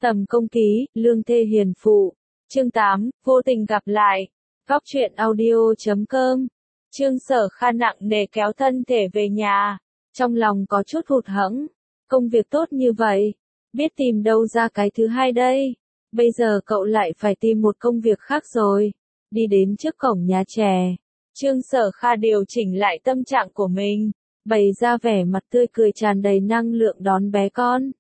Tầm công ký, lương thê hiền phụ. Chương 8, vô tình gặp lại. Góc truyện audio.com. Trương Sở Kha nặng nề kéo thân thể về nhà. Trong lòng có chút hụt hẫng. Công việc tốt như vậy. Biết tìm đâu ra cái thứ hai đây. Bây giờ cậu lại phải tìm một công việc khác rồi. Đi đến trước cổng nhà trẻ. Trương Sở Kha điều chỉnh lại tâm trạng của mình. Bày ra vẻ mặt tươi cười tràn đầy năng lượng đón bé con.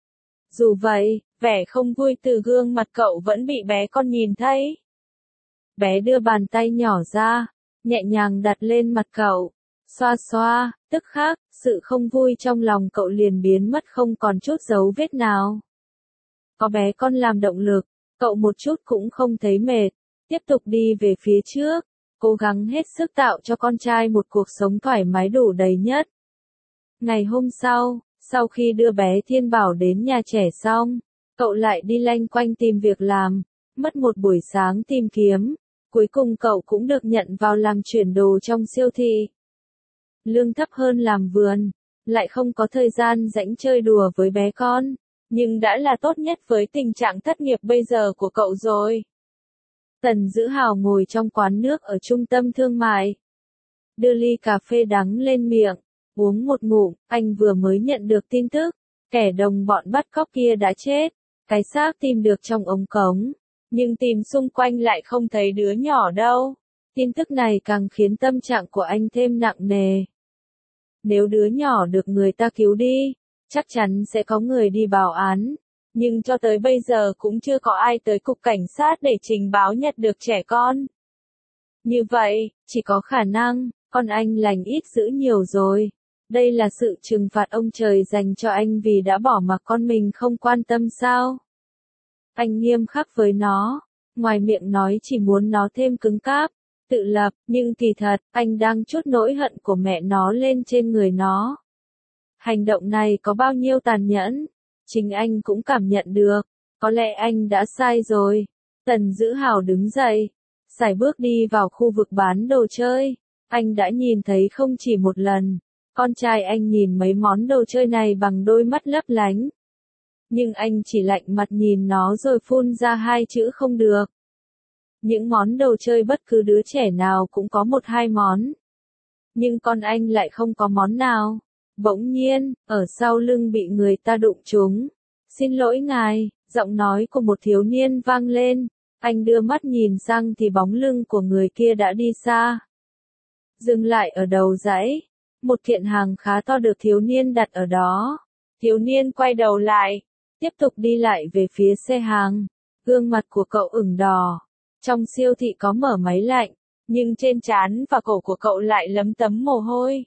Dù vậy, vẻ không vui từ gương mặt cậu vẫn bị bé con nhìn thấy. Bé đưa bàn tay nhỏ ra, nhẹ nhàng đặt lên mặt cậu, xoa xoa, tức khắc, sự không vui trong lòng cậu liền biến mất không còn chút dấu vết nào. Có bé con làm động lực, cậu một chút cũng không thấy mệt, tiếp tục đi về phía trước, cố gắng hết sức tạo cho con trai một cuộc sống thoải mái đủ đầy nhất. Ngày hôm sau khi đưa bé Thiên Bảo đến nhà trẻ xong, cậu lại đi loanh quanh tìm việc làm, mất một buổi sáng tìm kiếm, cuối cùng cậu cũng được nhận vào làm chuyển đồ trong siêu thị. Lương thấp hơn làm vườn, lại không có thời gian rảnh chơi đùa với bé con, nhưng đã là tốt nhất với tình trạng thất nghiệp bây giờ của cậu rồi. Tần Dữ Hào ngồi trong quán nước ở trung tâm thương mại, đưa ly cà phê đắng lên miệng, uống một ngụm. Anh vừa mới nhận được tin tức, kẻ đồng bọn bắt cóc kia đã chết, cái xác tìm được trong ống cống, nhưng tìm xung quanh lại không thấy đứa nhỏ đâu. Tin tức này càng khiến tâm trạng của anh thêm nặng nề. Nếu đứa nhỏ được người ta cứu đi, chắc chắn sẽ có người đi báo án, nhưng cho tới bây giờ cũng chưa có ai tới cục cảnh sát để trình báo nhặt được trẻ con. Như vậy, chỉ có khả năng, con anh lành ít dữ nhiều rồi. Đây là sự trừng phạt ông trời dành cho anh vì đã bỏ mặc con mình không quan tâm sao? Anh nghiêm khắc với nó, ngoài miệng nói chỉ muốn nó thêm cứng cáp, tự lập, nhưng kỳ thật, anh đang trút nỗi hận của mẹ nó lên trên người nó. Hành động này có bao nhiêu tàn nhẫn, chính anh cũng cảm nhận được, có lẽ anh đã sai rồi. Tần Dữ Hào đứng dậy, sải bước đi vào khu vực bán đồ chơi, anh đã nhìn thấy không chỉ một lần. Con trai anh nhìn mấy món đồ chơi này bằng đôi mắt lấp lánh. Nhưng anh chỉ lạnh mặt nhìn nó rồi phun ra hai chữ không được. Những món đồ chơi bất cứ đứa trẻ nào cũng có một hai món. Nhưng con anh lại không có món nào. Bỗng nhiên, ở sau lưng bị người ta đụng trúng. Xin lỗi ngài, giọng nói của một thiếu niên vang lên. Anh đưa mắt nhìn sang thì bóng lưng của người kia đã đi xa. Dừng lại ở đầu dãy. Một kiện hàng khá to được thiếu niên đặt ở đó. Thiếu niên quay đầu lại, tiếp tục đi lại về phía xe hàng. Gương mặt của cậu ửng đỏ. Trong siêu thị có mở máy lạnh, nhưng trên trán và cổ của cậu lại lấm tấm mồ hôi.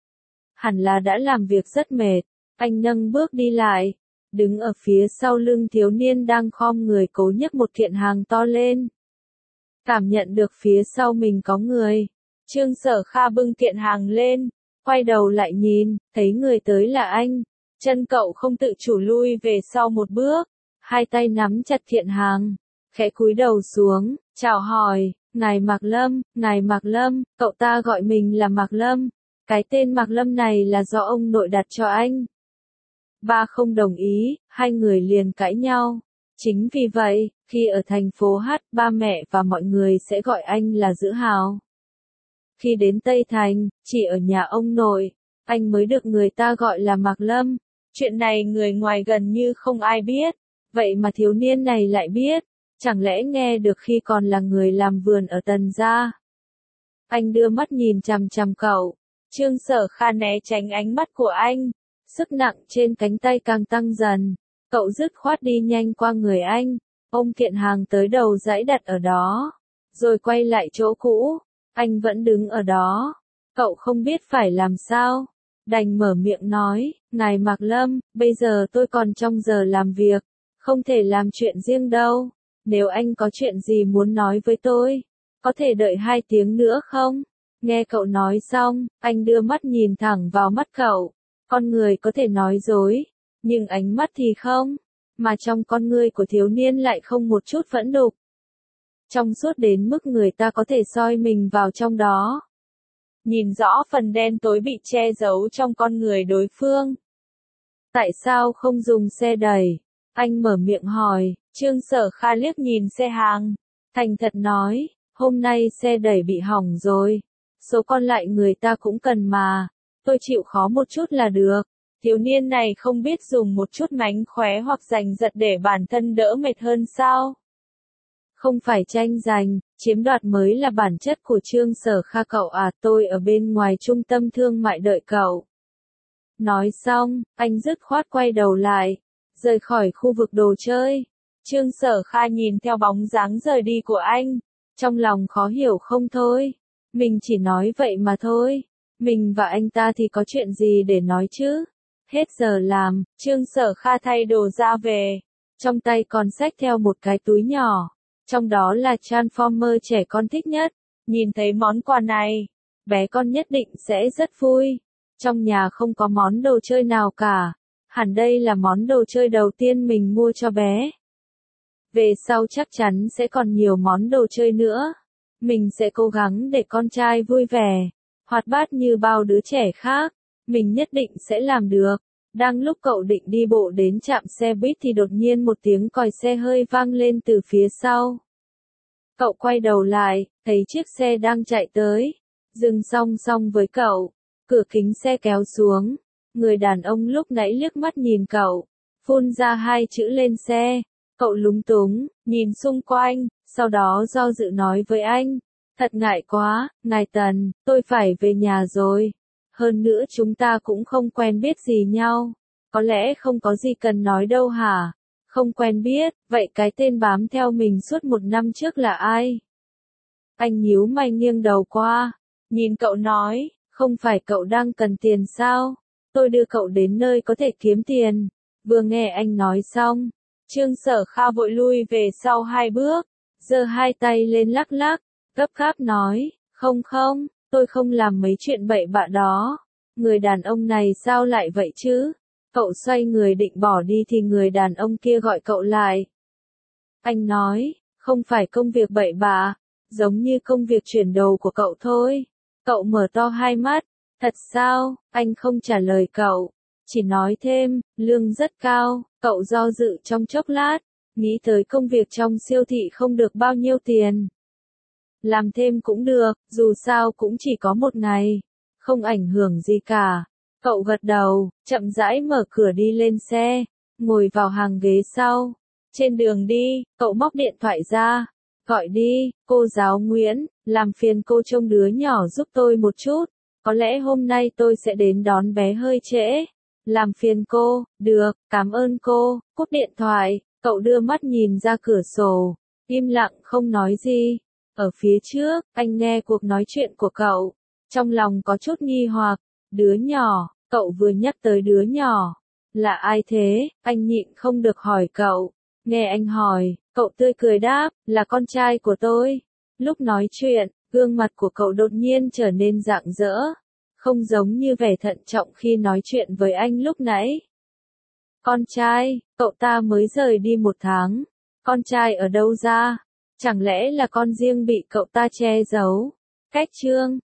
Hẳn là đã làm việc rất mệt. Anh nâng bước đi lại, đứng ở phía sau lưng thiếu niên đang khom người cố nhấc một kiện hàng to lên. Cảm nhận được phía sau mình có người. Trương Sở Kha bưng kiện hàng lên. Quay đầu lại nhìn, thấy người tới là anh. Chân cậu không tự chủ lui về sau một bước, hai tay nắm chặt kiện hàng, khẽ cúi đầu xuống, chào hỏi, ngài Mạc Lâm, cậu ta gọi mình là Mạc Lâm. Cái tên Mạc Lâm này là do ông nội đặt cho anh. Ba không đồng ý, hai người liền cãi nhau. Chính vì vậy, khi ở thành phố H, ba mẹ và mọi người sẽ gọi anh là Dữ Hào. Khi đến Tây Thành, chỉ ở nhà ông nội, anh mới được người ta gọi là Mạc Lâm. Chuyện này người ngoài gần như không ai biết, vậy mà thiếu niên này lại biết, chẳng lẽ nghe được khi còn là người làm vườn ở Tần gia. Anh đưa mắt nhìn chằm chằm cậu, Trương Sở Kha né tránh ánh mắt của anh, sức nặng trên cánh tay càng tăng dần, cậu dứt khoát đi nhanh qua người anh, ôm kiện hàng tới đầu dãy đặt ở đó, rồi quay lại chỗ cũ. Anh vẫn đứng ở đó, cậu không biết phải làm sao, đành mở miệng nói, ngài Mạc Lâm, bây giờ tôi còn trong giờ làm việc, không thể làm chuyện riêng đâu, nếu anh có chuyện gì muốn nói với tôi, có thể đợi 2 tiếng nữa không? Nghe cậu nói xong, anh đưa mắt nhìn thẳng vào mắt cậu, con người có thể nói dối, nhưng ánh mắt thì không, mà trong con ngươi của thiếu niên lại không một chút phẫn đục. Trong suốt đến mức người ta có thể soi mình vào trong đó. Nhìn rõ phần đen tối bị che giấu trong con người đối phương. Tại sao không dùng xe đẩy? Anh mở miệng hỏi, Trương Sở Kha liếc nhìn xe hàng, thành thật nói, hôm nay xe đẩy bị hỏng rồi, số còn lại người ta cũng cần mà, tôi chịu khó một chút là được. Thiếu niên này không biết dùng một chút mánh khóe hoặc giành giật để bản thân đỡ mệt hơn sao? Không phải tranh giành, chiếm đoạt mới là bản chất của Trương Sở Kha cậu à, tôi ở bên ngoài trung tâm thương mại đợi cậu. Nói xong, anh dứt khoát quay đầu lại, rời khỏi khu vực đồ chơi. Trương Sở Kha nhìn theo bóng dáng rời đi của anh, trong lòng khó hiểu không thôi. Mình chỉ nói vậy mà thôi, mình và anh ta thì có chuyện gì để nói chứ? Hết giờ làm, Trương Sở Kha thay đồ ra về, trong tay còn xách theo một cái túi nhỏ, trong đó là Transformer trẻ con thích nhất. Nhìn thấy món quà này, bé con nhất định sẽ rất vui. Trong nhà không có món đồ chơi nào cả, hẳn đây là món đồ chơi đầu tiên mình mua cho bé. Về sau chắc chắn sẽ còn nhiều món đồ chơi nữa. Mình sẽ cố gắng để con trai vui vẻ, hoạt bát như bao đứa trẻ khác. Mình nhất định sẽ làm được. Đang lúc cậu định đi bộ đến trạm xe buýt thì đột nhiên một tiếng còi xe hơi vang lên từ phía sau. Cậu quay đầu lại, thấy chiếc xe đang chạy tới, dừng song song với cậu. Cửa kính xe kéo xuống. Người đàn ông lúc nãy liếc mắt nhìn cậu, phun ra hai chữ lên xe. Cậu lúng túng, nhìn xung quanh, sau đó do dự nói với anh. Thật ngại quá, ngài Tần, tôi phải về nhà rồi. Hơn nữa chúng ta cũng không quen biết gì nhau. Có lẽ không có gì cần nói đâu hả? Không quen biết, vậy cái tên bám theo mình suốt 1 năm trước là ai? Anh nhíu mày nghiêng đầu qua, nhìn cậu nói, không phải cậu đang cần tiền sao? Tôi đưa cậu đến nơi có thể kiếm tiền. Vừa nghe anh nói xong, Trương Sở Kha vội lui về sau 2 bước, giơ hai tay lên lắc lắc, gấp gáp nói, không, tôi không làm mấy chuyện bậy bạ đó. Người đàn ông này sao lại vậy chứ? Cậu xoay người định bỏ đi thì người đàn ông kia gọi cậu lại. Anh nói, không phải công việc bậy bạ, giống như công việc chuyển đồ của cậu thôi. Cậu mở to hai mắt, thật sao? Anh không trả lời cậu, chỉ nói thêm, lương rất cao. Cậu do dự trong chốc lát, nghĩ tới công việc trong siêu thị không được bao nhiêu tiền. Làm thêm cũng được, dù sao cũng chỉ có 1 ngày, không ảnh hưởng gì cả. Cậu gật đầu, chậm rãi mở cửa đi lên xe, ngồi vào hàng ghế sau. Trên đường đi, cậu móc điện thoại ra, gọi đi, cô giáo Nguyễn, làm phiền cô trông đứa nhỏ giúp tôi một chút. Có lẽ hôm nay tôi sẽ đến đón bé hơi trễ. Làm phiền cô, được, cảm ơn cô. Cúp điện thoại, cậu đưa mắt nhìn ra cửa sổ, im lặng không nói gì. Ở phía trước, anh nghe cuộc nói chuyện của cậu, trong lòng có chút nghi hoặc. Đứa nhỏ, cậu vừa nhắc tới đứa nhỏ. Là ai thế? Anh nhịn không được hỏi cậu. Nghe anh hỏi, cậu tươi cười đáp, là con trai của tôi. Lúc nói chuyện, gương mặt của cậu đột nhiên trở nên rạng rỡ, không giống như vẻ thận trọng khi nói chuyện với anh lúc nãy. Con trai, cậu ta mới rời đi 1 tháng. Con trai ở đâu ra? Chẳng lẽ là con riêng bị cậu ta che giấu? Cách Trương